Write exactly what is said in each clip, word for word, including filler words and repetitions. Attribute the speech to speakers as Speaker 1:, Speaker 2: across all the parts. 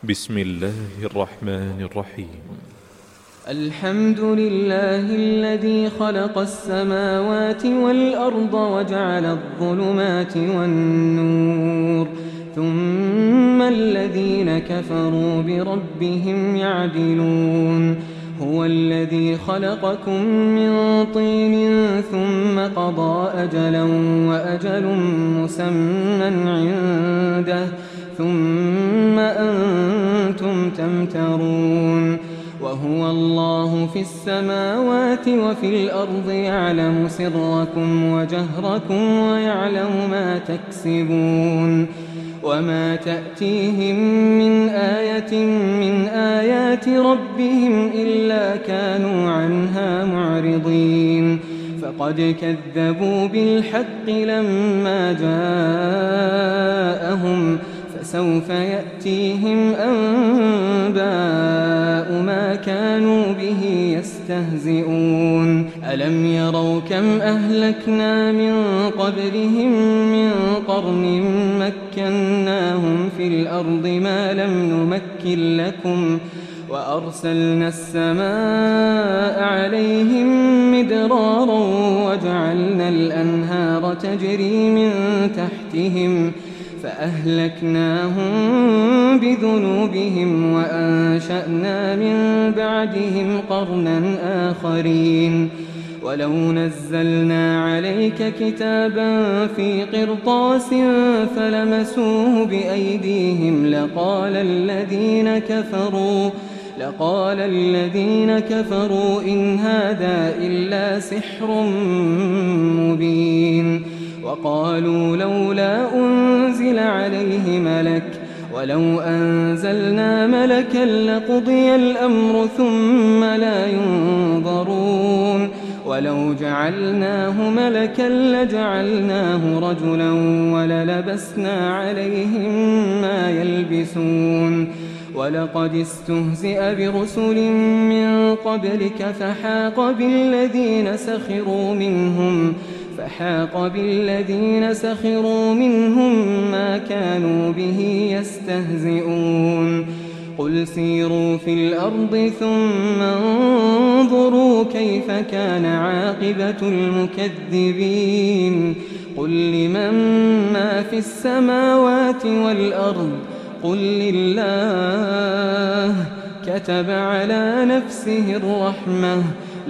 Speaker 1: بسم الله الرحمن الرحيم.
Speaker 2: الحمد لله الذي خلق السماوات والأرض وجعل الظلمات والنور، ثم الذين كفروا بربهم يعدلون. هو الذي خلقكم من طين ثم قضى أجلا وأجل مسمى عنده ثم أنتم تمترون. وهو الله في السماوات وفي الأرض يعلم سركم وجهركم ويعلم ما تكسبون. وما تأتيهم من آية من آيات ربهم إلا كانوا عنها معرضين. فقد كذبوا بالحق لما جاءهم، فسوف يأتيهم أنباء ما كانوا به يستهزئون. ألم يروا كم أهلكنا من قبلهم من قرن مكناهم في الأرض ما لم نمكن لكم، وأرسلنا السماء عليهم مدرارا وجعلنا الأنهار تجري من تحتهم فأهلكناهم بذنوبهم وأنشأنا من بعدهم قرنا آخرين. ولو نزلنا عليك كتابا في قرطاس فلمسوه بأيديهم لقال الذين كفروا لقال الذين كفروا إن هذا إلا سحر مبين. وقالوا لولا أنزل عليه ملك ولو أنزلنا ملكا لقضي الأمر ثم لا ينظرون. ولو جعلناه ملكا لجعلناه رجلا وللبسنا عليهم ما يلبسون. ولقد استهزئ برسل من قبلك فحاق بالذين سخروا منهم فحاق بالذين سخروا منهم ما كانوا به يستهزئون. قل سيروا في الأرض ثم انظروا كيف كان عاقبة المكذبين. قل لمن ما في السماوات والأرض قل لله كتب على نفسه الرحمة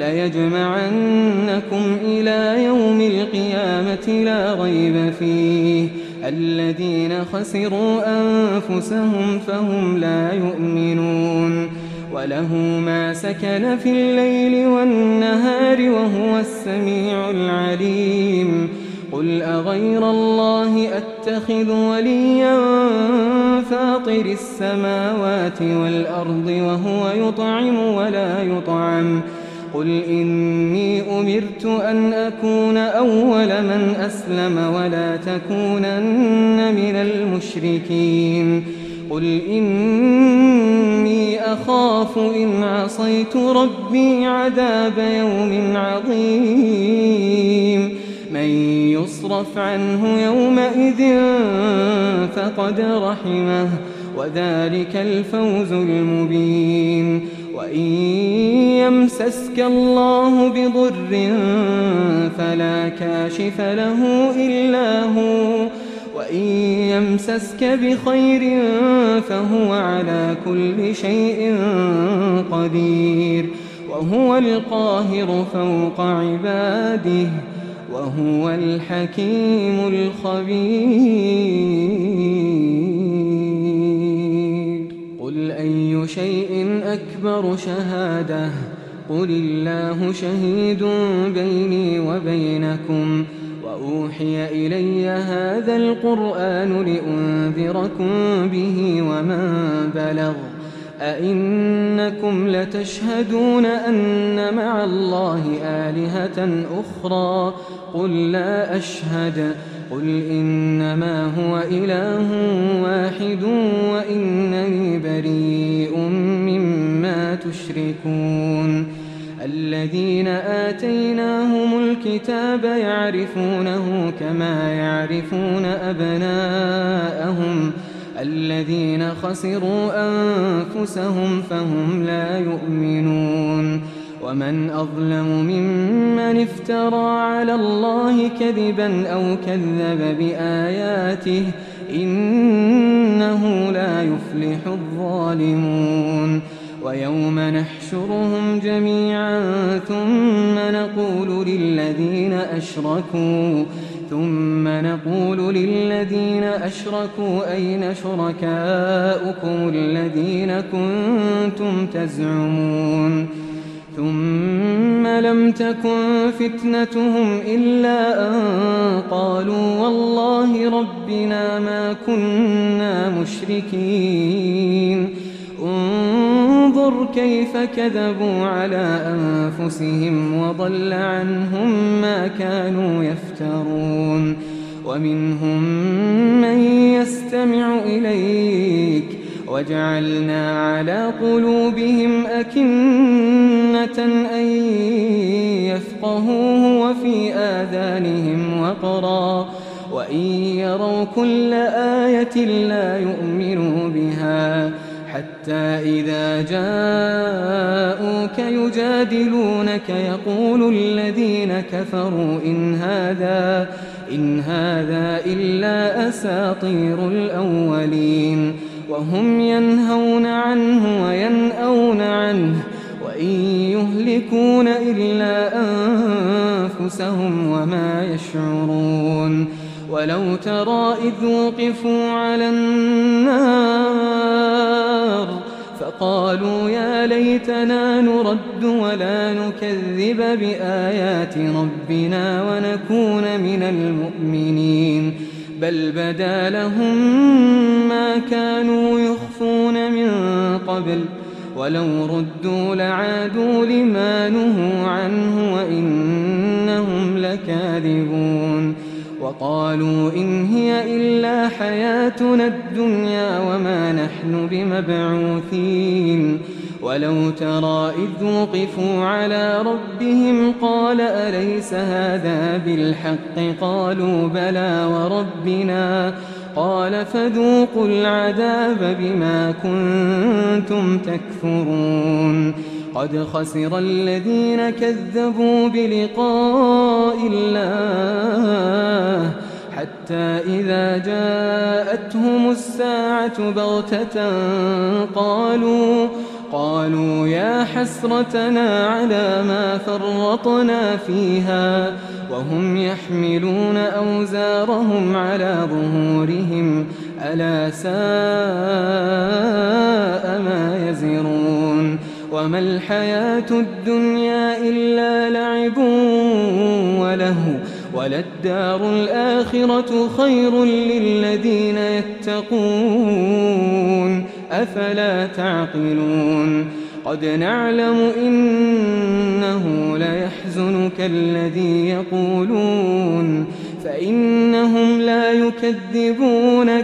Speaker 2: ليجمعنكم إلى يوم القيامة لا ريب فيه. الذين خسروا أنفسهم فهم لا يؤمنون. وله ما سكن في الليل والنهار وهو السميع العليم. قل أغير الله أتخذ وليا فاطر السماوات والأرض وهو يطعم ولا يطعم. قل إني أمرت أن أكون أول من أسلم ولا تكونن من المشركين. قل إني أخاف إن عصيت ربي عذاب يوم عظيم. من يصرف عنه يومئذ فقد رحمه وذلك الفوز المبين. وإن يمسسك الله بضر فلا كاشف له إلا هو وإن يمسسك بخير فهو على كل شيء قدير. وهو القاهر فوق عباده وهو الحكيم الخبير. قل أي شيء أكبر شهادة قل الله شهيد بيني وبينكم. وأوحي إلي هذا القرآن لأنذركم به ومن بلغ. أئنكم لتشهدون أن مع الله آلهة أخرى قل لا أشهد. قل إنما هو إله واحد وإنني بريء مما تشركون. الذين آتيناهم الكتاب يعرفونه كما يعرفون أبناءهم الذين خسروا أنفسهم فهم لا يؤمنون ومن أظلم ممن افترى على الله كذبا أو كذب بآياته إنه لا يفلح الظالمون ويوم نحشرهم جميعا ثم نقول للذين أشركوا ثم نقول للذين أشركوا أين شركاؤكم الذين كنتم تزعمون ثم لم تكن فتنتهم إلا أن قالوا والله ربنا ما كنا مشركين انظر كيف كذبوا على أنفسهم وضل عنهم ما كانوا يفترون ومنهم من يستمع إليك وجعلنا على قلوبهم أكنة أن يفقهوه وفي آذانهم وقرا وإن يروا كل آية لا يؤمنوا بها حتى إذا جاءوك يجادلونك يقول الذين كفروا إن هذا إن هذا إلا أساطير الأولين وهم ينهون عنه وينأون عنه وإن يهلكون إلا أنفسهم وما يشعرون ولو ترى إذ وقفوا على النار فقالوا يا ليتنا نرد ولا نكذب بآيات ربنا ونكون من المؤمنين بل بدا لهم ما كانوا يخفون من قبل ولو ردوا لعادوا لما نهوا عنه وإنهم لكاذبون وقالوا إن هي إلا حياتنا الدنيا وما نحن بمبعوثين ولو ترى إذ وقفوا على ربهم قال أليس هذا بالحق قالوا بلى وربنا قال فذوقوا العذاب بما كنتم تكفرون قد خسر الذين كذبوا بلقاء الله حتى إذا جاءتهم الساعة بغتة قالوا قالوا يا حسرتنا على ما فرطنا فيها وهم يحملون أوزارهم على ظهورهم ألا ساء ما يزرون وما الحياة الدنيا إلا لعب ولهو وللدار الآخرة خير للذين يتقون أفلا تعقلون قد نعلم إنه ليحزنك الذي يقولون فإنهم لا يكذبونك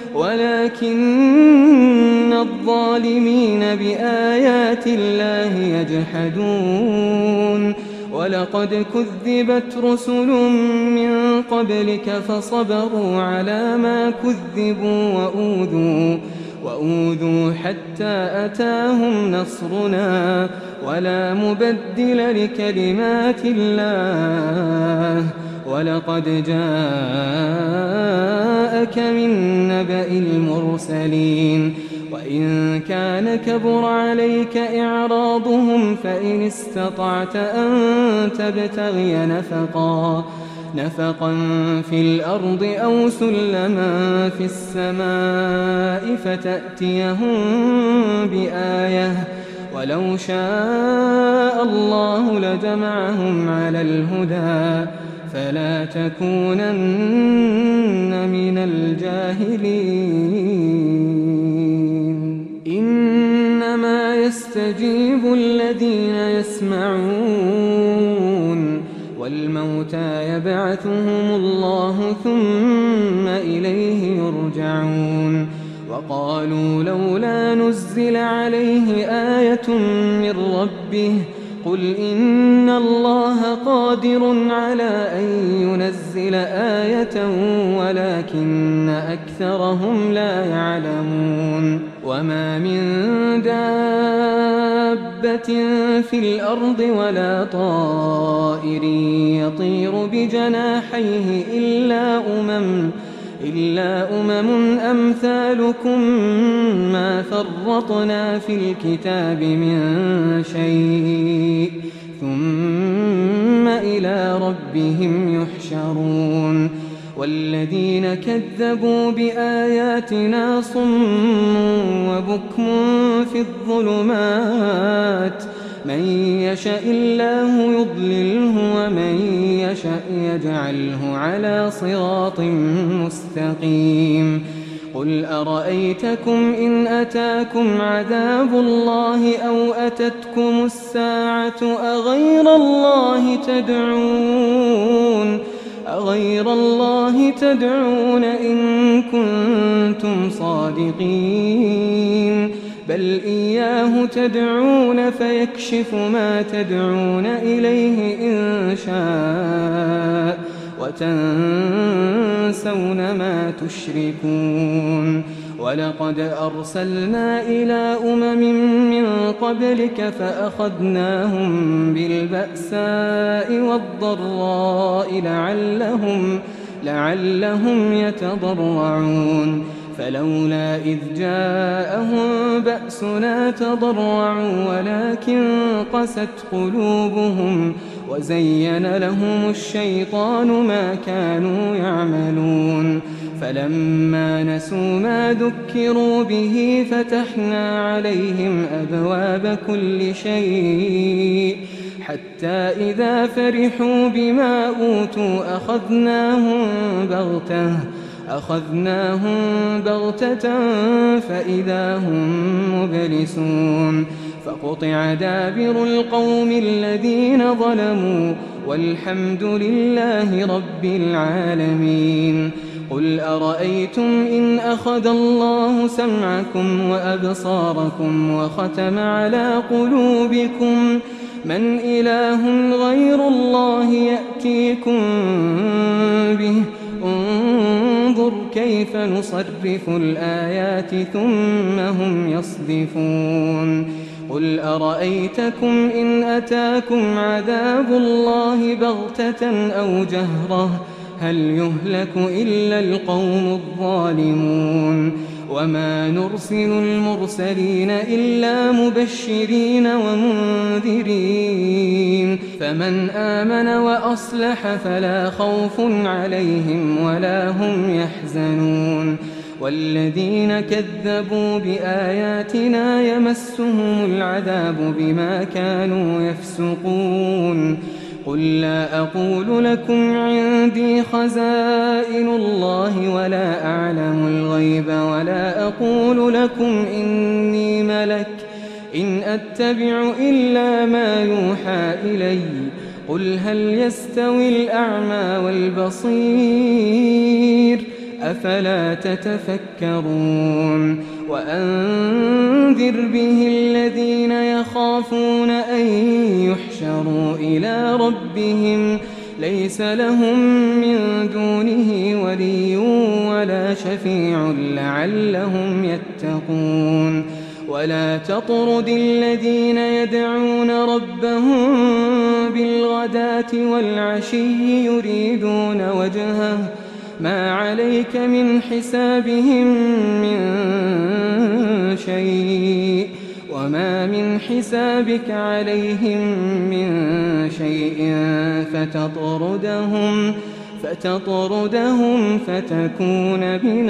Speaker 2: ولكن الظالمين بآيات الله يجحدون ولقد كذبت رسل من قبلك فصبروا على ما كذبوا وأوذوا وأوذوا حتى أتاهم نصرنا ولا مبدل لكلمات الله ولقد جاءك من نبأ المرسلين وإن كان كبر عليك إعراضهم فإن استطعت أن تبتغي نفقا نفقا في الأرض أو سلما في السماء فتأتيهم بآية ولو شاء الله لجمعهم على الهدى فلا تكونن من الجاهلين إنما يستجيب الذين يسمعون والموتى يبعثهم الله ثم إليه يرجعون وقالوا لولا نزل عليه آية من ربه قل إن الله قادر على أن ينزل آية ولكن أكثرهم لا يعلمون وما من دابة في الأرض ولا طائر يطير بجناحيه إلا أمم إلا أمم أمثالكم ما فرطنا في الكتاب من شيء ثم إلى ربهم يحشرون والذين كذبوا بآياتنا صم وبكم في الظلمات من يشاء الله يضلله ومن يشاء يجعله على صراط مستقيم قل أرأيتكم إن أتاكم عذاب الله أو أتتكم الساعة أغير الله تدعون أغير الله تدعون إن كنتم صادقين بل إياه تدعون فيكشف ما تدعون إليه إن شاء وتنسون ما تشركون ولقد أرسلنا إلى أمم من قبلك فأخذناهم بالبأساء والضراء لعلهم, لعلهم يتضرعون فلولا إذ جاءهم بأسنا تضرعوا ولكن قست قلوبهم وزين لهم الشيطان ما كانوا يعملون فلما نسوا ما ذكروا به فتحنا عليهم أبواب كل شيء حتى إذا فرحوا بما أوتوا أخذناهم بغتة أخذناهم بغتة فإذا هم مبلسون فقطع دابر القوم الذين ظلموا والحمد لله رب العالمين قل أرأيتم إن أخذ الله سمعكم وأبصاركم وختم على قلوبكم من إله غير الله يأتيكم به انظر كيف نصرف الآيات ثم هم يصدفون قل أرأيتكم إن أتاكم عذاب الله بغتة أو جهرة هل يهلك إلا القوم الظالمون وما نرسل المرسلين إلا مبشرين ومنذرين فمن آمن وأصلح فلا خوف عليهم ولا هم يحزنون والذين كذبوا بآياتنا يمسهم العذاب بما كانوا يفسقون قل لا أقول لكم عندي خزائن الله ولا أعلم الغيب ولا أقول لكم إني ملك إن أتبع إلا ما يوحى إلي قل هل يستوي الأعمى والبصير أفلا تتفكرون وأنذر به الذين يخافون أن يحشروا إلى ربهم ليس لهم من دونه ولي ولا شفيع لعلهم يتقون ولا تطرد الذين يدعون ربهم بالغداة والعشي يريدون وجهه ما عليك من حسابهم من شيء وما من حسابك عليهم من شيء فتطردهم فتطردهم فتكون من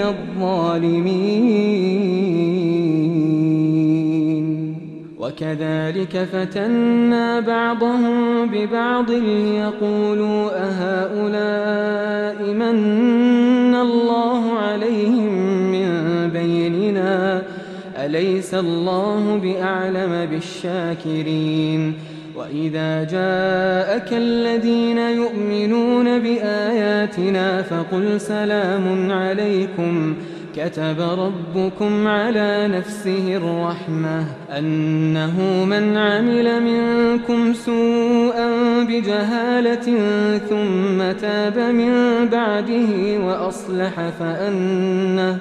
Speaker 2: الظالمين وكذلك فتنا بعضهم ببعض ليقولوا أهؤلاء من الله عليهم من بيننا أليس الله بأعلم بالشاكرين وإذا جاءك الذين يؤمنون بآياتنا فقل سلام عليكم كتب ربكم على نفسه الرحمة أنه من عمل منكم سوءا بجهالة ثم تاب من بعده وأصلح فأنه,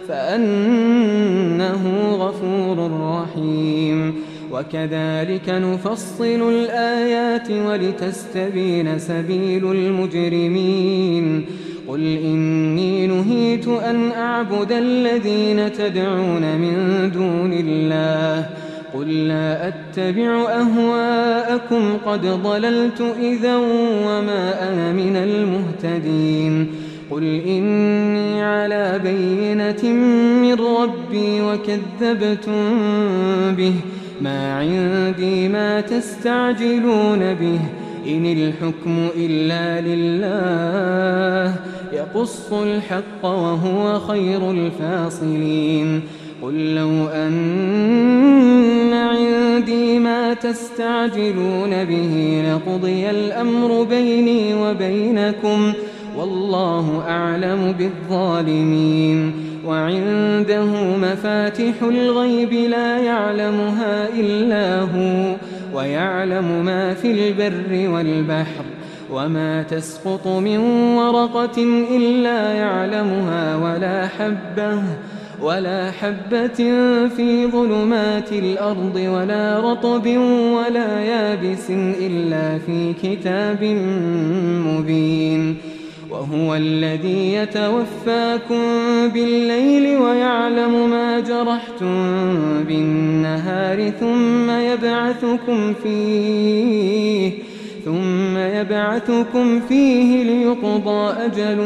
Speaker 2: فأنه غفور رحيم. وكذلك نفصل الآيات ولتستبين سبيل المجرمين. قل إني نهيت أن أعبد الذين تدعون من دون الله قل لا أتبع أهواءكم قد ضللت إذا وما أنا من المهتدين. قل إني على بينة من ربي وكذبتم به ما عندي ما تستعجلون به إن الحكم إلا لله يقص الحق وهو خير الفاصلين. قل لو أن عندي ما تستعجلون به لقضي الأمر بيني وبينكم والله أعلم بالظالمين. وعنده مفاتح الغيب لا يعلمها إلا هو ويعلم ما في البر والبحر وما تسقط من ورقة إلا يعلمها ولا حبة ولا حبة في ظلمات الأرض ولا رطب ولا يابس إلا في كتاب مبين. وهو الذي يتوفاكم بالليل ويعلم ما جرحتم بالنهار ثم يبعثكم فيه ثم يبعثكم فيه ليقضى أجل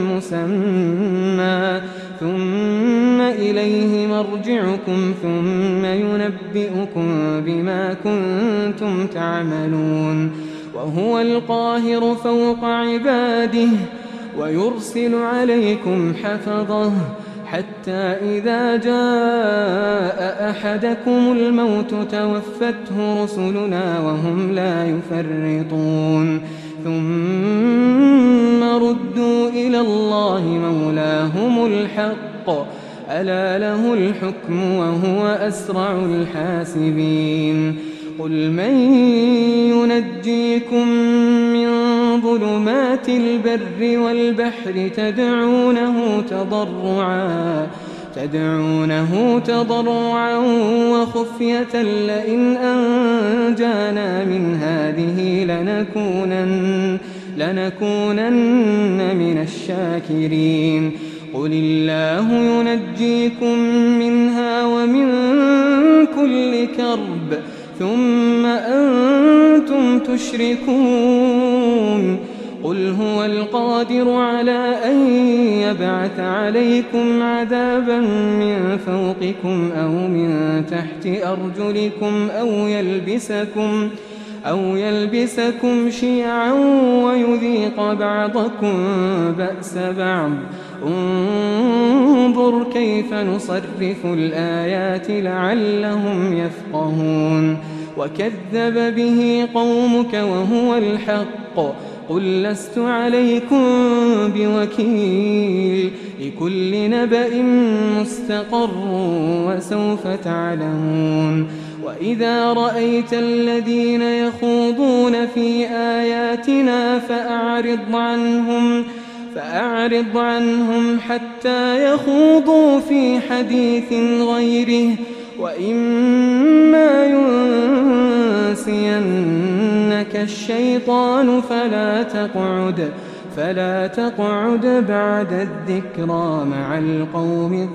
Speaker 2: مسمى ثم إليه مرجعكم ثم ينبئكم بما كنتم تعملون. وهو القاهر فوق عباده ويرسل عليكم حفظه حتى إذا جاء أحدكم الموت توفته رسلنا وهم لا يفرطون ثم ردوا إلى الله مولاهم الحق ألا له الحكم وهو أسرع الحاسبين. قل من ينجيكم من ظلمات البر والبحر تدعونه تضرعا تدعونه تضرعا وخفية لئن أنجانا من هذه لنكونن, لنكونن من الشاكرين. قل الله ينجيكم منها ومن كل كرب ثم أنتم تشركون. قل هو القادر على أن يبعث عليكم عذابا من فوقكم أو من تحت أرجلكم أو يلبسكم أو يلبسكم شيعا ويذيق بعضكم بأس بعض. انظر كيف نصرف الآيات لعلهم يفقهون. وكذب به قومك وهو الحق قل لست عليكم بوكيل لكل نبأ مستقر وسوف تعلمون. وإذا رأيت الذين يخوضون في آياتنا فأعرض عنهم فأعرض عنهم حتى يخوضوا في حديث غيره وإما ينسينك الشيطان فلا تقعد فلا تقعد بعد الذكرى مع القوم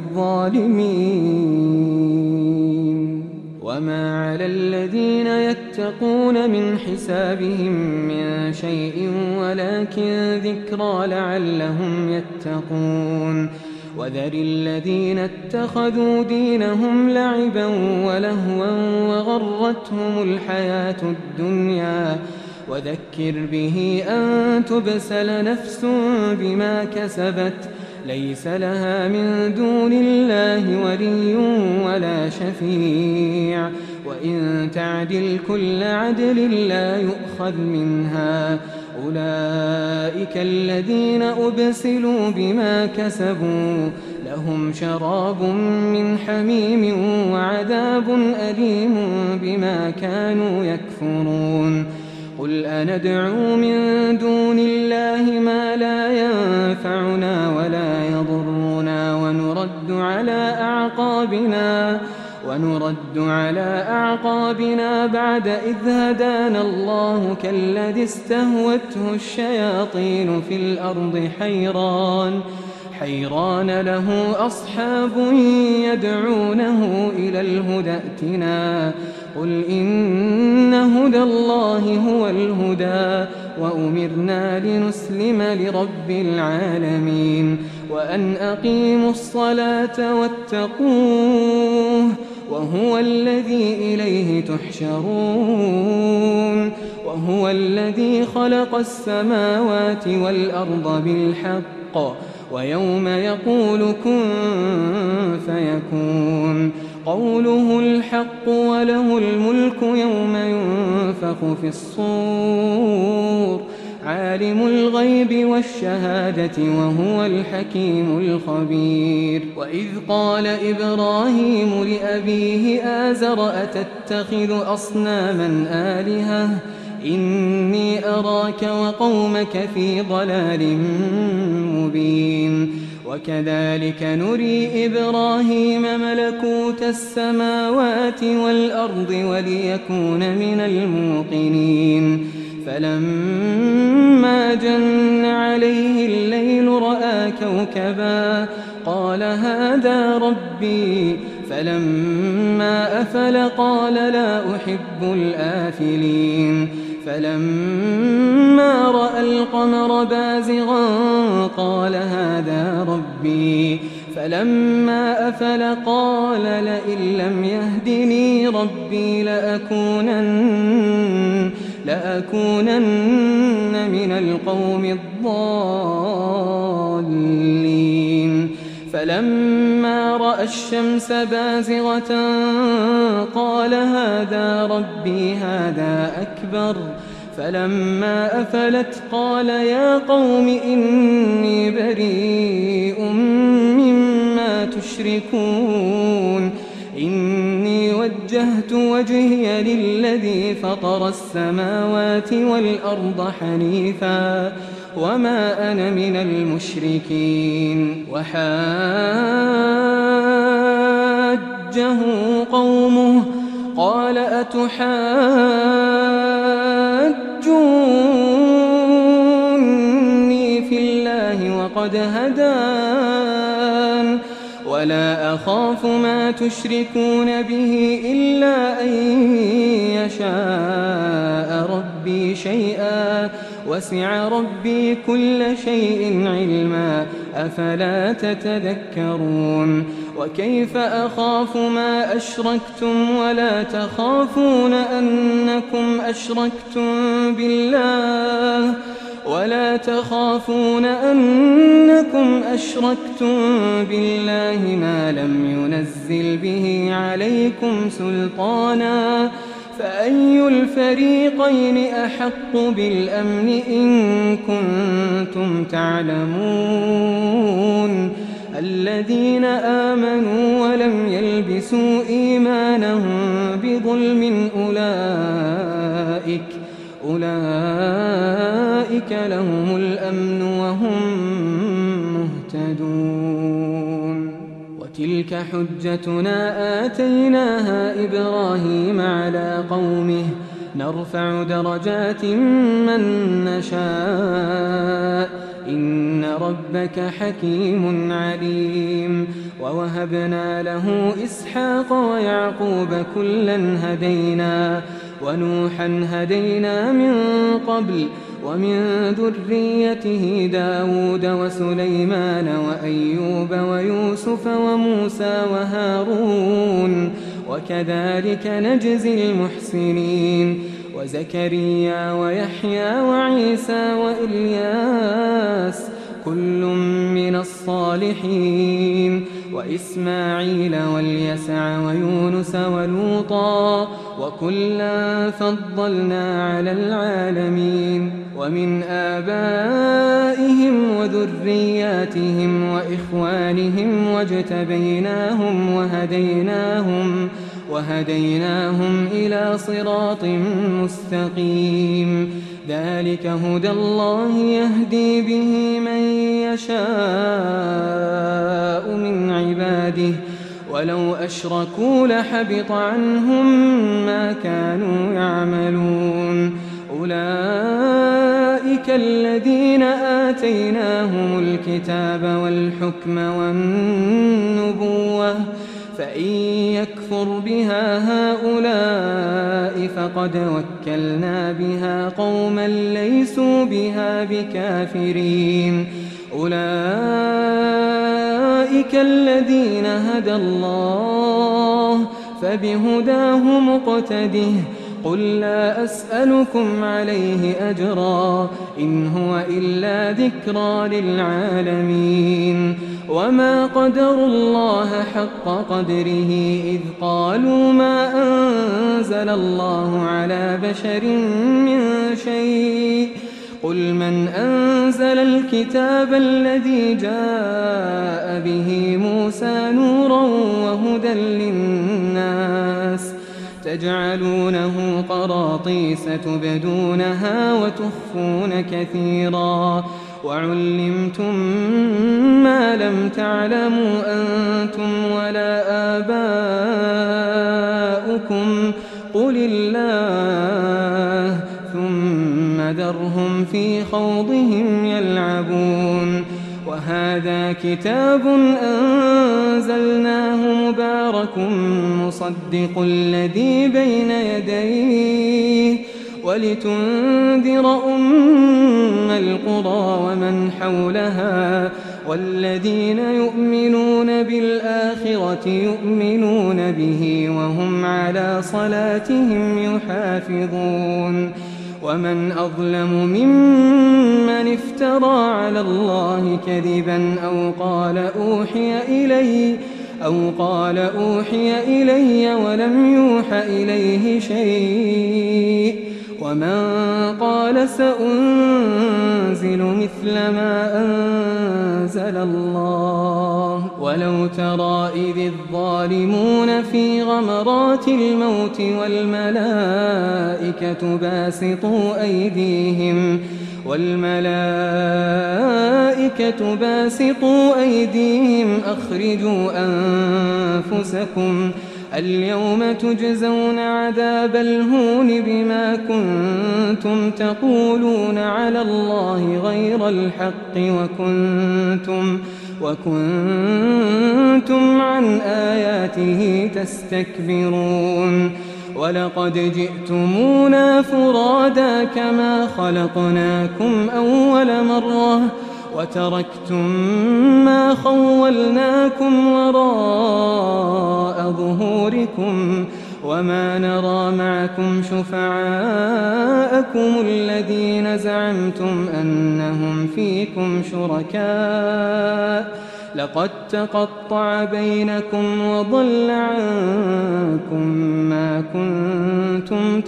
Speaker 2: الظالمين. وما على الذين يتقون من حسابهم من شيء ولكن ذكرى لعلهم يتقون. وذر الذين اتخذوا دينهم لعبا ولهوا وغرتهم الحياة الدنيا وذكر به أن تبسل نفس بما كسبت ليس لها من دون الله ولي ولا شفيع وإن تعدل كل عدل لا يؤخذ منها. أولئك الذين أبسلوا بما كسبوا لهم شراب من حميم وعذاب أليم بما كانوا يكفرون قل أندعو من دون الله ما لا ينفعنا ولا يضرنا ونرد على أعقابنا ونرد على أعقابنا بعد إذ هدانا الله كالذي استهوته الشياطين في الأرض حيران حيران له أصحاب يدعونه إلى الهدى ائتنا قل إن هدى الله هو الهدى وأمرنا لنسلم لرب العالمين وأن أقيموا الصلاة واتقوه وهو الذي إليه تحشرون وهو الذي خلق السماوات والأرض بالحق ويوم يقول كن فيكون قوله الحق وله الملك يوم ينفخ في الصور عالم الغيب والشهادة وهو الحكيم الخبير وإذ قال إبراهيم لأبيه آزر أتتخذ أصناما آلهة إني أراك وقومك في ضلال مبين وكذلك نري إبراهيم ملكوت السماوات والأرض وليكون من الموقنين فلما جن عليه الليل رأى كوكبا قال هذا ربي فلما أفل قال لا أحب الآفلين فلما رأى القمر بازغا قال هذا ربي فلما أفل قال لئن لم يهدني ربي لأكونن لأكونن من القوم الضالين فلما رأى الشمس بازغة قال هذا ربي هذا أكبر فلما أفلت قال يا قوم إني بريء مما تشركون إني وجهت وجهي للذي فطر السماوات والأرض حنيفا وما أنا من المشركين وحاجه قومه قال أتحاجوني في الله وقد هدان ولا أخاف ما تشركون به إلا أن يشاء ربي شيئا وسع ربي كل شيء علما أفلا تتذكرون وكيف أخاف ما أشركتم ولا تخافون أنكم أشركتم بالله ولا تخافون أنكم أشركتم بالله ما لم ينزل به عليكم سلطانا فأي الفريقين أحق بالأمن إن كنتم تعلمون الذين آمنوا ولم يلبسوا إيمانهم بظلم أولئك أولئك لهم الأمن وهم مهتدون وتلك حجتنا آتيناها إبراهيم على قومه نرفع درجات من نشاء إن ربك حكيم عليم ووهبنا له إسحاق ويعقوب كلا هدينا ونوحا هدينا من قبل ومن ذريته داود وسليمان وأيوب ويوسف وموسى وهارون وكذلك نجزي المحسنين وزكريا ويحيى وعيسى وإلياس كل من الصالحين وإسماعيل واليسع ويونس ولوطا وكلا فضلنا على العالمين ومن آبائهم وذرياتهم وإخوانهم واجتبيناهم وهديناهم وهديناهم إلى صراط مستقيم ذلك هدى الله يهدي به من يشاء من عباده ولو أشركوا لحبط عنهم ما كانوا يعملون أولئك الذين آتيناهم الكتاب والحكم والنبوة فإن يكفر بها هؤلاء فقد وكلنا بها قوما ليسوا بها بكافرين أولئك الذين هدى الله فبهداه مقتده قل لا أسألكم عليه أجرا إن هو إلا ذكرى للعالمين وما قدروا الله حق قدره إذ قالوا ما أنزل الله على بشر من شيء قل من أنزل الكتاب الذي جاء به موسى نورا وهدى للناس تجعلونه قراطيس تبدونها وتخفون كثيرا وعلمتم ما لم تعلموا أنتم ولا آباؤكم قل الله ثم ذرهم في خوضهم يلعبون وهذا كتاب أنزلناه مبارك مصدق الذي بين يديه ولتنذر أم القرى ومن حولها والذين يؤمنون بالآخرة يؤمنون به وهم على صلاتهم يحافظون ومن أظلم ممن افترى على الله كذبا أو قال أوحي إلي أو قال أوحي إلي ولم يوح إليه شيء ومن قال سأنزل مثل ما أنزل الله ولو ترى إذ الظالمون في غمرات الموت والملائكة باسطوا أيديهم والملائكة باسطوا أيديهم أخرجوا أنفسكم اليوم تجزون عذاب الهون بما كنتم تقولون على الله غير الحق وكنتم وكنتم عن آياته تستكبرون ولقد جئتمونا فرادا كما خلقناكم أول مرة وتركتم ما خولناكم وراء ظهوركم وما نرى معكم شفعاءكم الذين زعمتم أنهم فيكم شركاء لقد تقطع بينكم وضل عنكم ما كنتم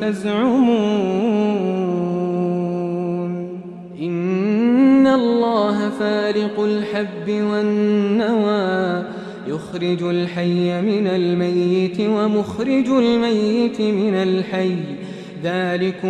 Speaker 2: تزعمون إن الله فارق الحب والنوى يخرج الحي من الميت ومخرج الميت من الحي ذلكم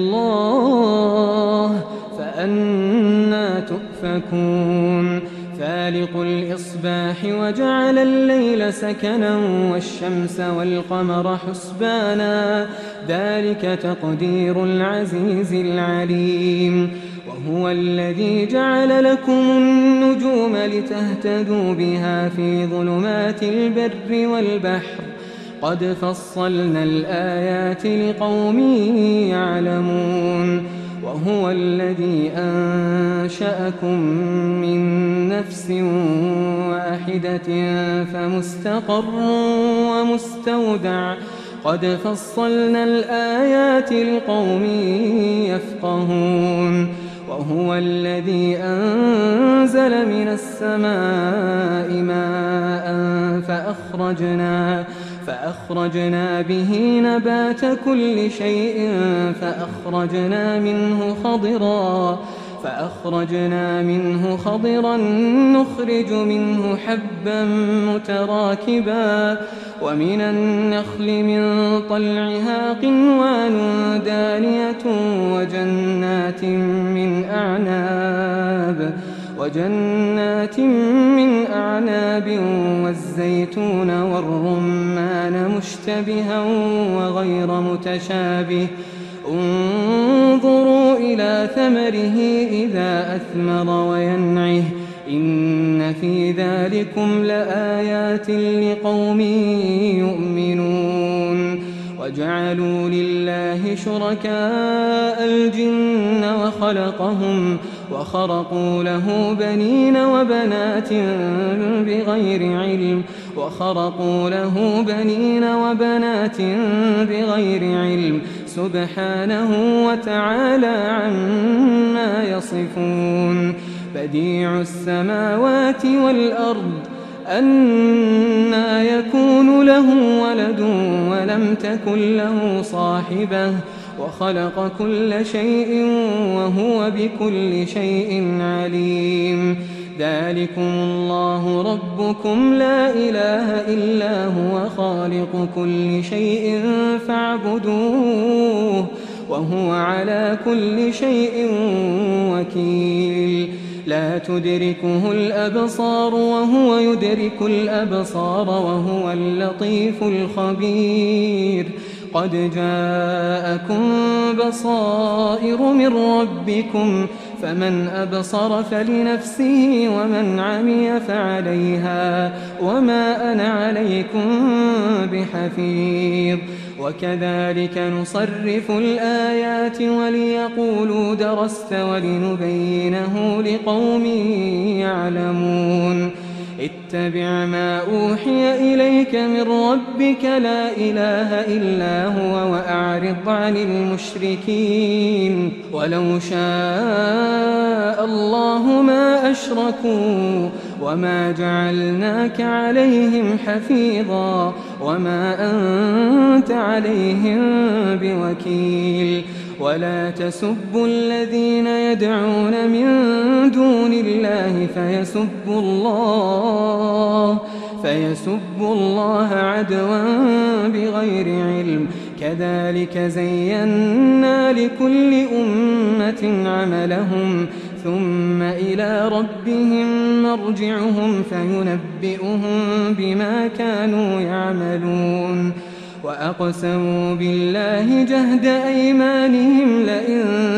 Speaker 2: الله فأنى تؤفكون فالق الإصباح وجعل الليل سكنا والشمس والقمر حسبانا ذلك تقدير العزيز العليم وهو الذي جعل لكم النجوم لتهتدوا بها في ظلمات البر والبحر قد فصلنا الآيات لقوم يعلمون وهو الذي أنشأكم من نفس واحدة فمستقر ومستودع قد فصلنا الآيات لقوم يفقهون وهو الذي أنزل من السماء ماء فأخرجنا فأخرجنا به نبات كل شيء فأخرجنا منه خضرا فأخرجنا منه خضرا نخرج منه حبا متراكبا ومن النخل من طلعها قنوان دانية وجنات من أعناب وجنات من أعناب والزيتون والرمان مشتبها وغير متشابه انظروا إلى ثمره إذا أثمر وينعه إن في ذلكم لآيات لقوم يؤمنون وجعلوا لله شركاء الجن وخلقهم وخرقوا له بنين وبنات بغير علم وخرقوا له بنين وبنات بغير علم سبحانه وتعالى عما يصفون بديع السماوات والأرض أنى يكون له ولد ولم تكن له صاحبة وخلق كل شيء وهو بكل شيء عليم ذلكم الله ربكم لا إله إلا هو خالق كل شيء فاعبدوه وهو على كل شيء وكيل لا تدركه الأبصار وهو يدرك الأبصار وهو اللطيف الخبير قد جاءكم بصائر من ربكم فمن أبصر فلنفسه ومن عمي فعليها وما أنا عليكم بحفيظ وكذلك نصرف الآيات وليقولوا درست ولنبينه لقوم يعلمون اتبع ما أوحي إليك من ربك لا إله إلا هو وأعرض عن المشركين ولو شاء الله ما أشركوا وما جعلناك عليهم حفيظا وما أنت عليهم بوكيل ولا تسبوا الذين يدعون من دون الله فيسبوا الله فيسبوا الله عدوا بغير علم كذلك زينا لكل أمة عملهم ثم إلى ربهم مرجعهم فينبئهم بما كانوا يعملون وأقسموا بالله جهد أيمانهم لئن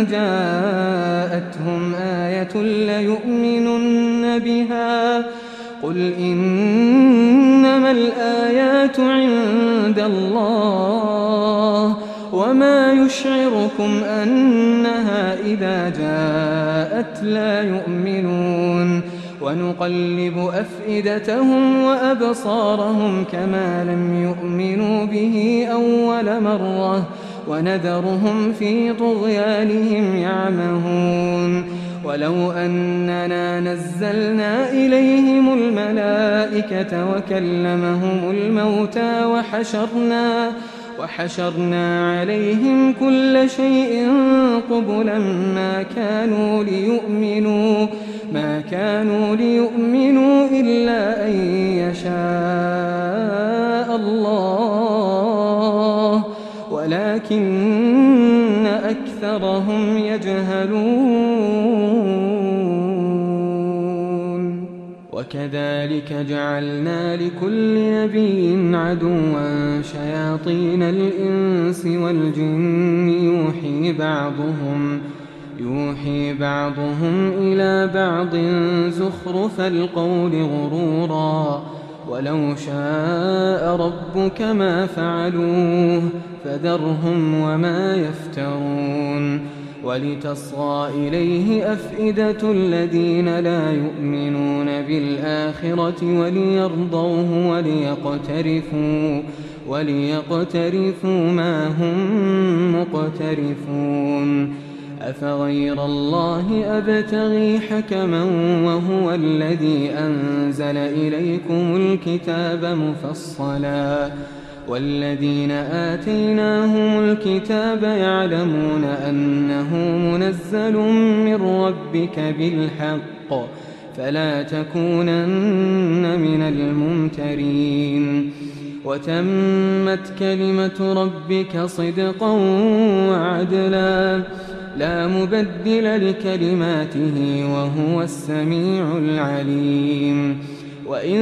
Speaker 2: جاءتهم آية ليؤمنن بها قل إنما الآيات عند الله وما يشعركم أنها إذا جاءت لا يؤمنون ونقلب أفئدتهم وأبصارهم كما لم يؤمنوا به أول مرة ونذرهم في طغيانهم يعمهون ولو أننا نزلنا إليهم الملائكة وكلمهم الموتى وحشرنا وحشرنا عليهم كل شيء قبلا ما كانوا ليؤمنوا ما كانوا ليؤمنوا إلا أن يشاء الله ولكن أكثرهم يجهلون وكذلك جعلنا لكل نبي عدوا شياطين الإنس والجن يوحي بعضهم يوحي بعضهم إلى بعض زخرف القول غرورا ولو شاء ربك ما فعلوه فذرهم وما يفترون ولتصغى إليه أفئدة الذين لا يؤمنون بالآخرة وليرضوه وليقترفوا وليقترفوا ما هم مقترفون أفغير الله أبتغي حكما وهو الذي أنزل إليكم الكتاب مفصلا والذين آتيناهم الكتاب يعلمون أنه منزل من ربك بالحق فلا تكونن من الممترين وتمت كلمة ربك صدقا وعدلا لا مبدل لكلماته وهو السميع العليم وإن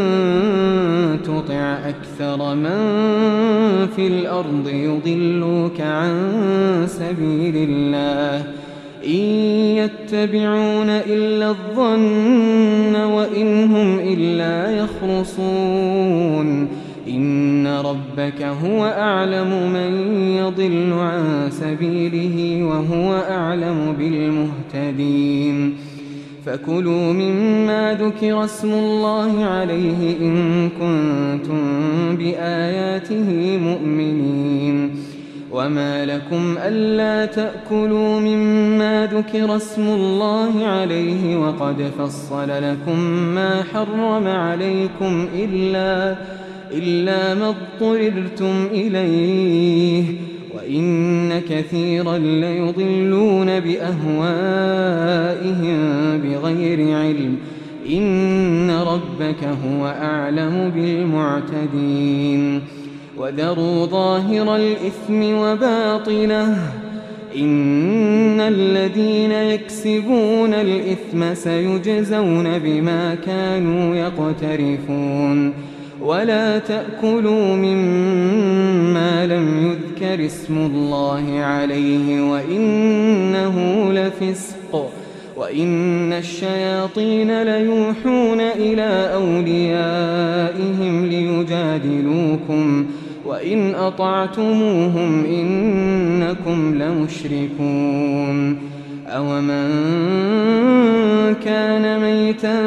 Speaker 2: تطع أكثر من في الأرض يضلوك عن سبيل الله إن يتبعون إلا الظن وإن هم إلا يخرصون إن ربك هو أعلم من يضل عن سبيله وهو أعلم بالمهتدين فكلوا مما ذكر اسم الله عليه إن كنتم بآياته مؤمنين وما لكم ألا تأكلوا مما ذكر اسم الله عليه وقد فصل لكم ما حرم عليكم إلا, إلا ما اضطررتم إليه وإن كثيرا ليضلون بأهوائهم بغير علم إن ربك هو أعلم بالمعتدين وذروا ظاهر الإثم وباطنه إن الذين يكسبون الإثم سيجزون بما كانوا يقترفون ولا تأكلوا مما لم يذكر اسم الله عليه وإنه لفسق وإن الشياطين ليوحون إلى أوليائهم ليجادلوكم وإن أطعتموهم إنكم لمشركون أومن كان ميتا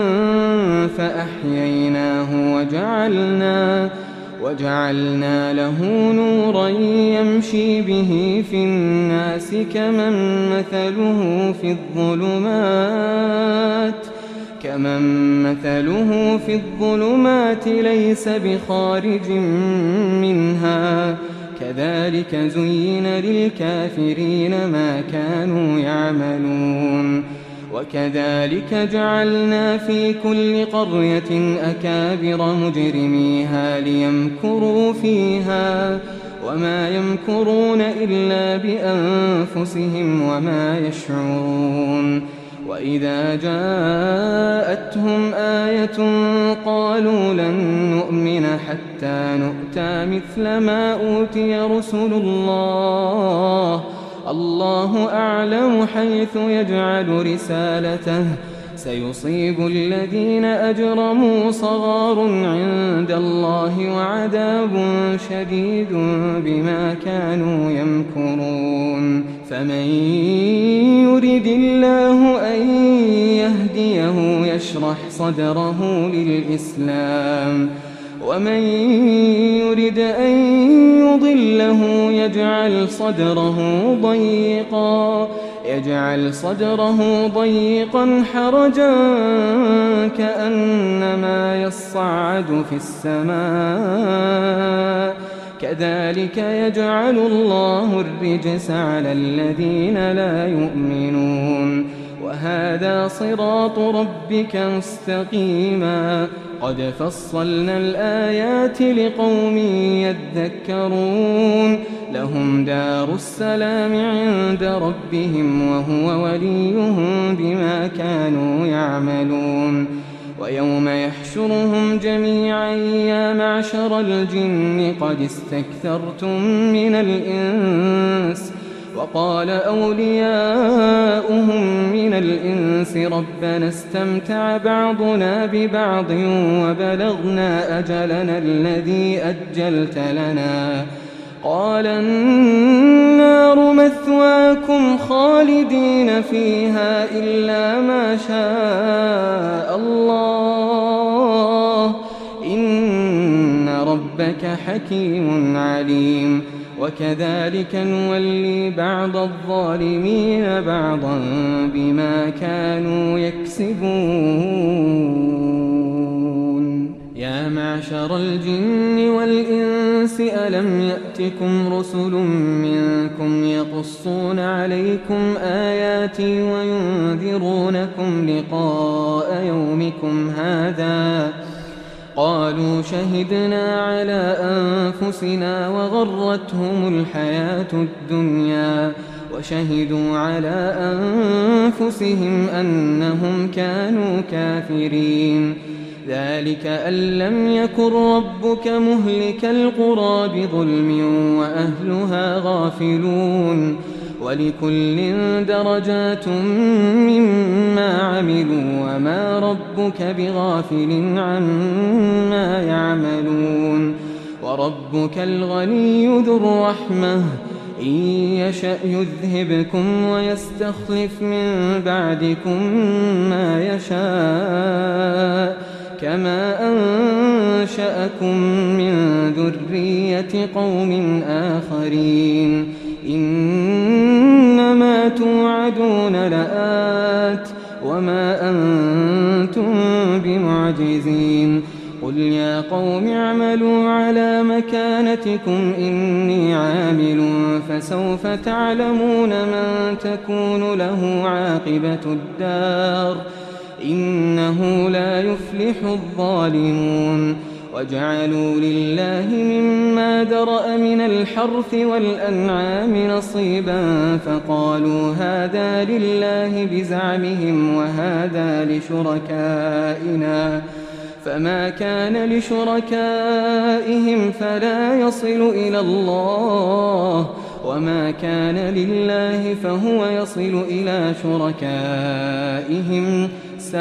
Speaker 2: فأحييناه وجعلنا, وجعلنا له نورا يمشي به في الناس كمن مثله في الظلمات كمن مثله في الظلمات ليس بخارج منها كذلك زين للكافرين ما كانوا يعملون وكذلك جعلنا في كل قرية أكابر مجرميها ليمكروا فيها وما يمكرون إلا بأنفسهم وما يشعرون وإذا جاءتهم آية قالوا لن نؤمن حتى نؤتى مثل ما أوتي رسل الله الله أعلم حيث يجعل رسالته سيصيب الذين أجرموا صغار عند الله وعذاب شديد بما كانوا يمكرون فمن يرد الله أن يهديه يشرح صدره للإسلام ومن يرد أن يضله يجعل صدره ضيقا يجعل صدره ضيقا حرجا كأنما يصعد في السماء كذلك يجعل الله الرجس على الذين لا يؤمنون وهذا صراط ربك مستقيما قد فصلنا الآيات لقوم يذكرون لهم دار السلام عند ربهم وهو وليهم بما كانوا يعملون ويوم يحشرهم جميعا يا معشر الجن قد استكثرتم من الإنس وقال أولياؤهم من الإنس ربنا استمتع بعضنا ببعض وبلغنا أجلنا الذي أجلت لنا قال النار مثواكم خالدين فيها إلا ما شاء الله إن رب ربك حكيم عليم وكذلك نولي بعض الظالمين بعضا بما كانوا يكسبون يا معشر الجن والإنس ألم يأتكم رسل منكم يقصون عليكم آياتي وينذرونكم لقاء يومكم هذا قالوا شهدنا على أنفسنا وغرتهم الحياة الدنيا وشهدوا على أنفسهم أنهم كانوا كافرين ذلك أن لم يكن ربك مهلك القرى بظلم وأهلها غافلون ولكل درجات مما عملوا وما ربك بغافل عما يعملون وربك الغني ذو الرحمة إن يشأ يذهبكم ويستخلف من بعدكم ما يشاء كما أنشأكم من ذرية قوم آخرين إنما توعدون لآت وما أنتم بمعجزين قل يا قوم اعملوا على مكانتكم إني عامل فسوف تعلمون من تكون له عاقبة الدار إنه لا يفلح الظالمون وجعلوا لله مما درأ من الحرث والأنعام نصيبا فقالوا هذا لله بزعمهم وهذا لشركائنا فما كان لشركائهم فلا يصل إلى الله وما كان لله فهو يصل إلى شركائهم ساء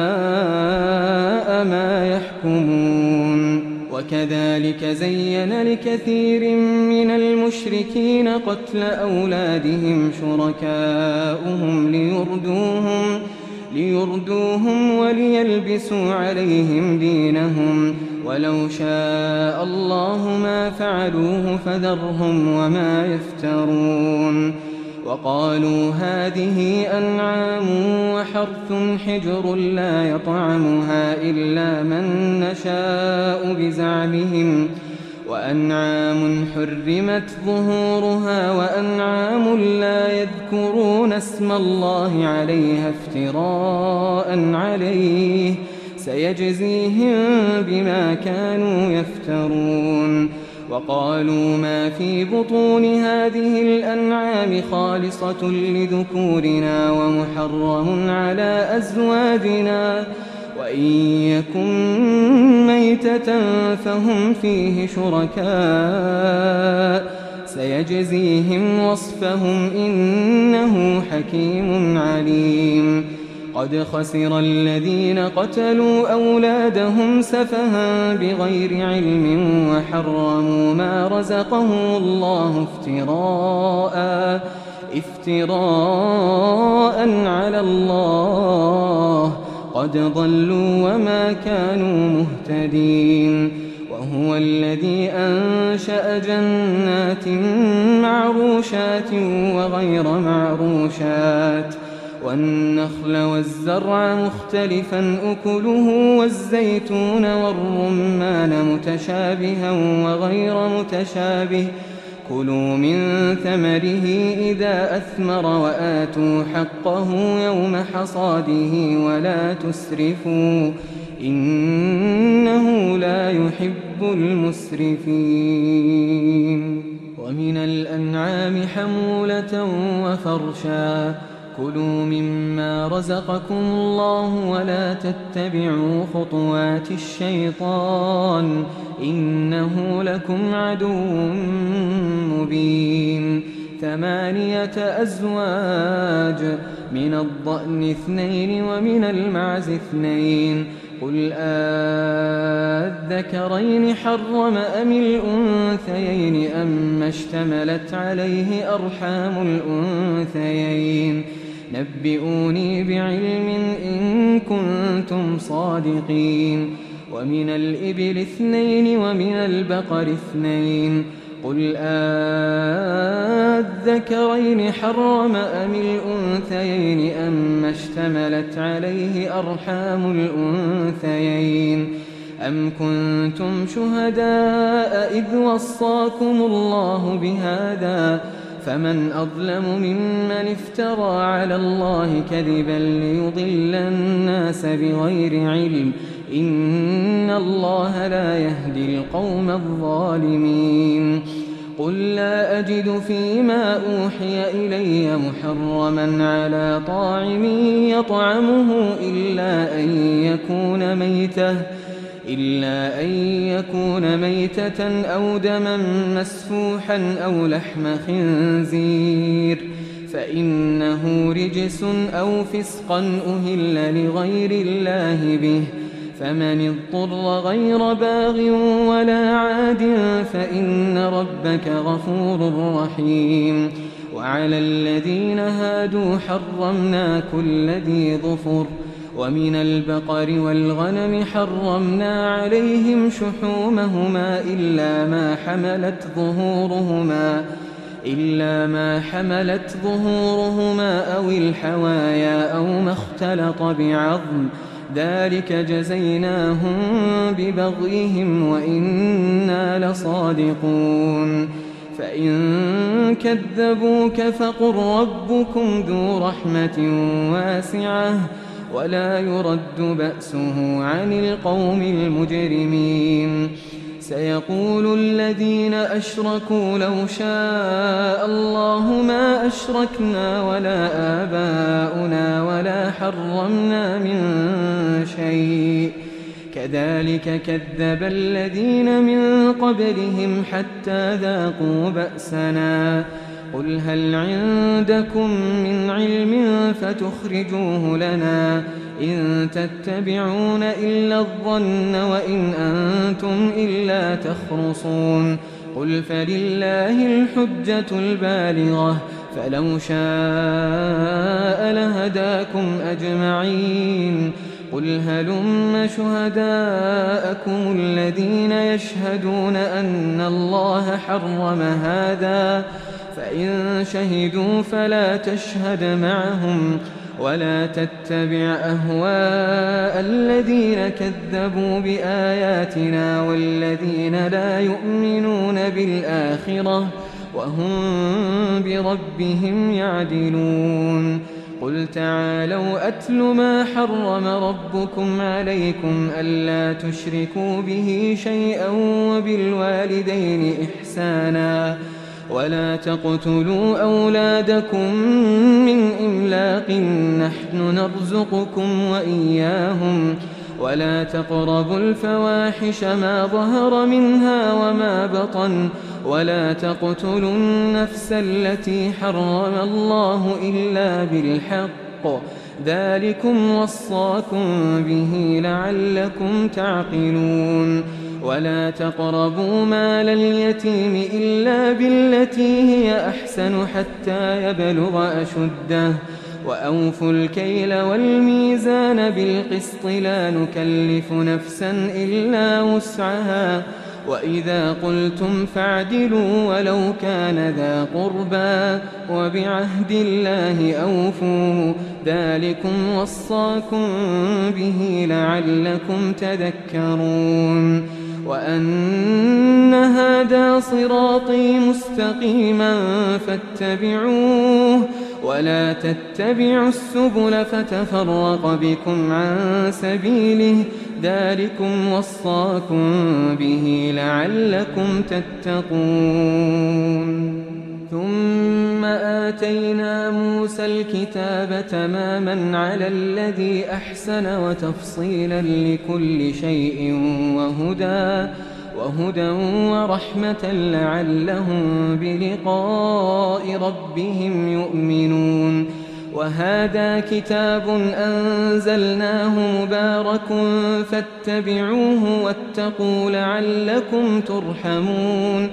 Speaker 2: ما يحكمون وكذلك زين لكثير من المشركين قتل أولادهم شركاؤهم ليردوهم ليردوهم وليلبسوا عليهم دينهم ولو شاء الله ما فعلوه فذرهم وما يفترون وقالوا هذه أنعام وحرث حجر لا يطعمها إلا من نشاء بزعمهم وأنعام حرمت ظهورها وأنعام لا يذكرون اسم الله عليها افتراء عليه سيجزيهم بما كانوا يفترون وقالوا ما في بطون هذه الأنعام خالصة لذكورنا ومحرم على أزواجنا وإن يكن ميتة فهم فيه شركاء سيجزيهم وصفهم إنه حكيم عليم قد خسر الذين قتلوا أولادهم سفها بغير علم وحرموا ما رزقهم الله افتراء افتراء على الله قد ضلوا وما كانوا مهتدين وهو الذي أنشأ جنات معروشات وغير معروشات والنخل والزرع مختلفا أكله والزيتون والرمان متشابها وغير متشابه كلوا من ثمره إذا أثمر وآتوا حقه يوم حصاده ولا تسرفوا إنه لا يحب المسرفين ومن الأنعام حمولة وفرشا كلوا مما رزقكم الله ولا تتبعوا خطوات الشيطان إنه لكم عدو مبين ثمانية أزواج من الضأن اثنين ومن المعز اثنين قل أذكرين حرم أم الأنثيين أم اشتملت عليه أرحام الأنثيين نبئوني بعلم إن كنتم صادقين ومن الإبل اثنين ومن البقر اثنين قل أذكرين حرم أم الأنثيين أما اشتملت عليه أرحام الأنثيين أم كنتم شهداء إذ وصاكم الله بهذا فمن أظلم ممن افترى على الله كذبا ليضل الناس بغير علم إن الله لا يهدي القوم الظالمين قل لا أجد فيما أوحي إلي محرما على طاعم يطعمه إلا أن يكون ميتة إلا أن يكون ميتة أو دما مسفوحا أو لحم خنزير فإنه رجس أو فسقا أهل لغير الله به فمن اضطر غير باغ ولا عاد فإن ربك غفور رحيم وعلى الذين هادوا حرمنا كل ذي ظفر ومن البقر والغنم حرمنا عليهم شحومهما إلا ما حملت ظهورهما إلا ما حملت ظهورهما أو الحوايا أو ما اختلط بعظم ذلك جزيناهم ببغيهم وإنا لصادقون فإن كذبوك فقل ربكم ذو رحمة واسعة ولا يرد بأسه عن القوم المجرمين سيقول الذين أشركوا لو شاء الله ما أشركنا ولا آباؤنا ولا حرمنا من شيء كذلك كذب الذين من قبلهم حتى ذاقوا بأسنا قل هل عندكم من علم فتخرجوه لنا إن تتبعون إلا الظن وإن أنتم إلا تخرصون قل فلله الحجة البالغة فلو شاء لهداكم أجمعين قل هلم شهداءكم الذين يشهدون أن الله حرم هذا فإن شهدوا فلا تشهد معهم ولا تتبع أهواء الذين كذبوا بآياتنا والذين لا يؤمنون بالآخرة وهم بربهم يعدلون قل تعالوا أتل ما حرم ربكم عليكم ألا تشركوا به شيئا وبالوالدين إحسانا ولا تقتلوا أولادكم من إملاق نحن نرزقكم وإياهم ولا تقربوا الفواحش ما ظهر منها وما بطن ولا تقتلوا النفس التي حرم الله إلا بالحق ذلكم وصاكم به لعلكم تعقلون ولا تقربوا مال اليتيم إلا بالتي هي أحسن حتى يبلغ أشده وأوفوا الكيل والميزان بالقسط لا نكلف نفسا إلا وسعها وإذا قلتم فاعدلوا ولو كان ذا قربى وبعهد الله أوفوا ذلكم وصاكم به لعلكم تذكرون وأن هذا صراطي مستقيما فاتبعوه ولا تتبعوا السبل فتفرق بكم عن سبيله ذلكم وصاكم به لعلكم تتقون ثم آتينا موسى الكتاب تماما على الذي أحسن وتفصيلا لكل شيء وهدى وهدى ورحمة لعلهم بلقاء ربهم يؤمنون وهذا كتاب أنزلناه مبارك فاتبعوه واتقوا لعلكم ترحمون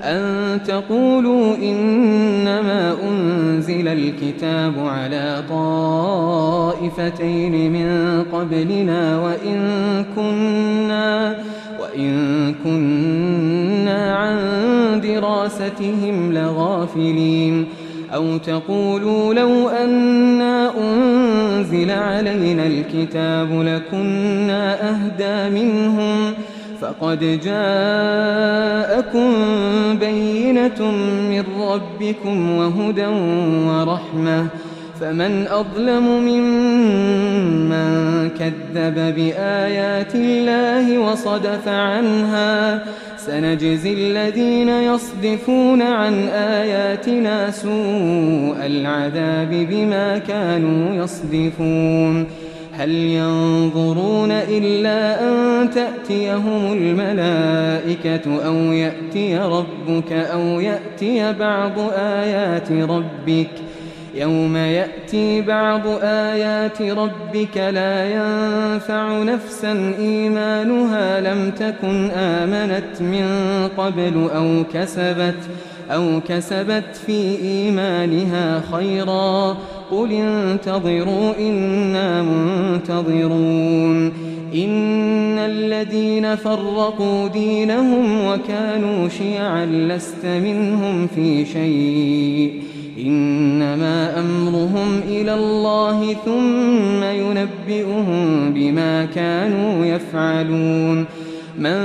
Speaker 2: أن تقولوا إنما أنزل الكتاب على طائفتين من قبلنا وإن كنا, وإن كنا عن دراستهم لغافلين أو تقولوا لو أنا أنزل علينا الكتاب لكنا أهدى منهم فقد جاءكم بينة من ربكم وهدى ورحمة فمن أظلم ممن كذب بآيات الله وصدف عنها سنجزي الذين يصدفون عن آياتنا سوء العذاب بما كانوا يصدفون هل ينظرون إلا أن تأتيهم الملائكة أو يأتي ربك أو يأتي بعض آيات ربك يوم يأتي بعض آيات ربك لا ينفع نفسا إيمانها لم تكن آمنت من قبل أو كسبت أو كسبت في إيمانها خيرا قل انتظروا إنا منتظرون إن الذين فرقوا دينهم وكانوا شيعا لست منهم في شيء إنما أمرهم إلى الله ثم ينبئهم بما كانوا يفعلون من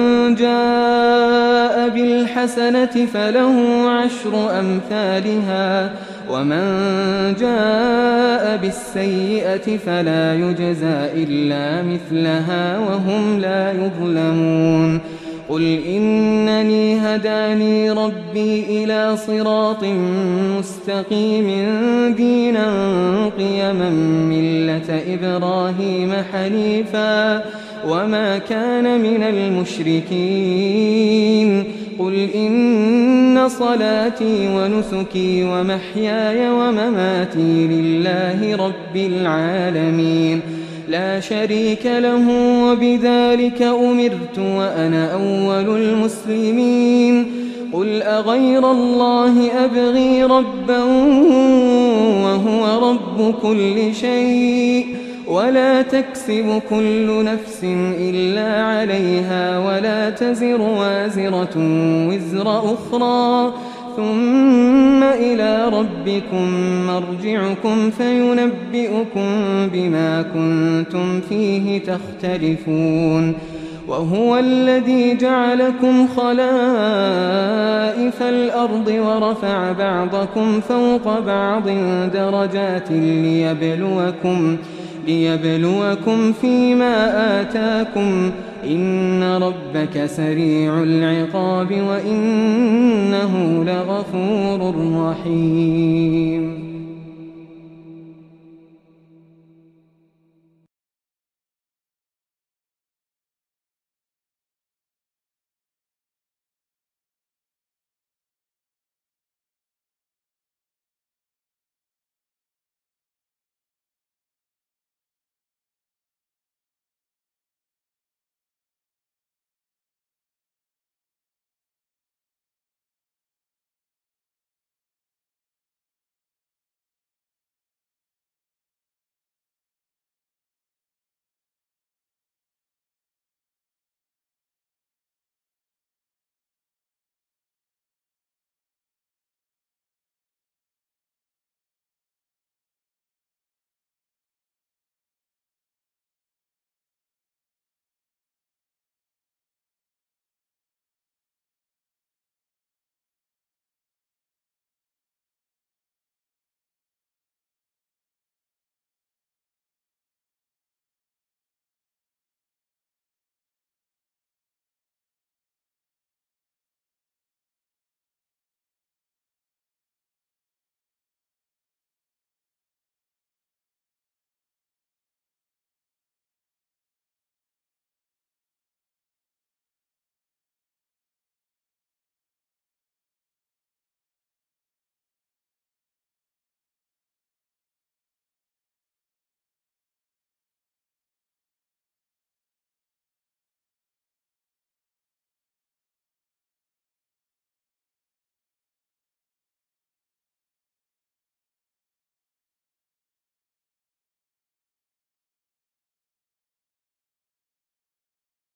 Speaker 2: جاء بالحسنة فله عشر أمثالها ومن جاء بالسيئة فلا يجزى إلا مثلها وهم لا يظلمون قل إنني هداني ربي إلى صراط مستقيم دينا قيما ملة إبراهيم حنيفا وما كان من المشركين قل إن صلاتي ونسكي ومحياي ومماتي لله رب العالمين لا شريك له وبذلك أمرت وأنا أول المسلمين قل أغير الله أبغي ربا وهو رب كل شيء ولا تكسب كل نفس إلا عليها ولا تزر وازرة وزر أخرى ثم إلى ربكم مرجعكم فينبئكم بما كنتم فيه تختلفون وهو الذي جعلكم خلائف الأرض ورفع بعضكم فوق بعض درجات ليبلوكم ليبلوكم فيما آتاكم إن ربك سريع العقاب وإنه لغفور رحيم.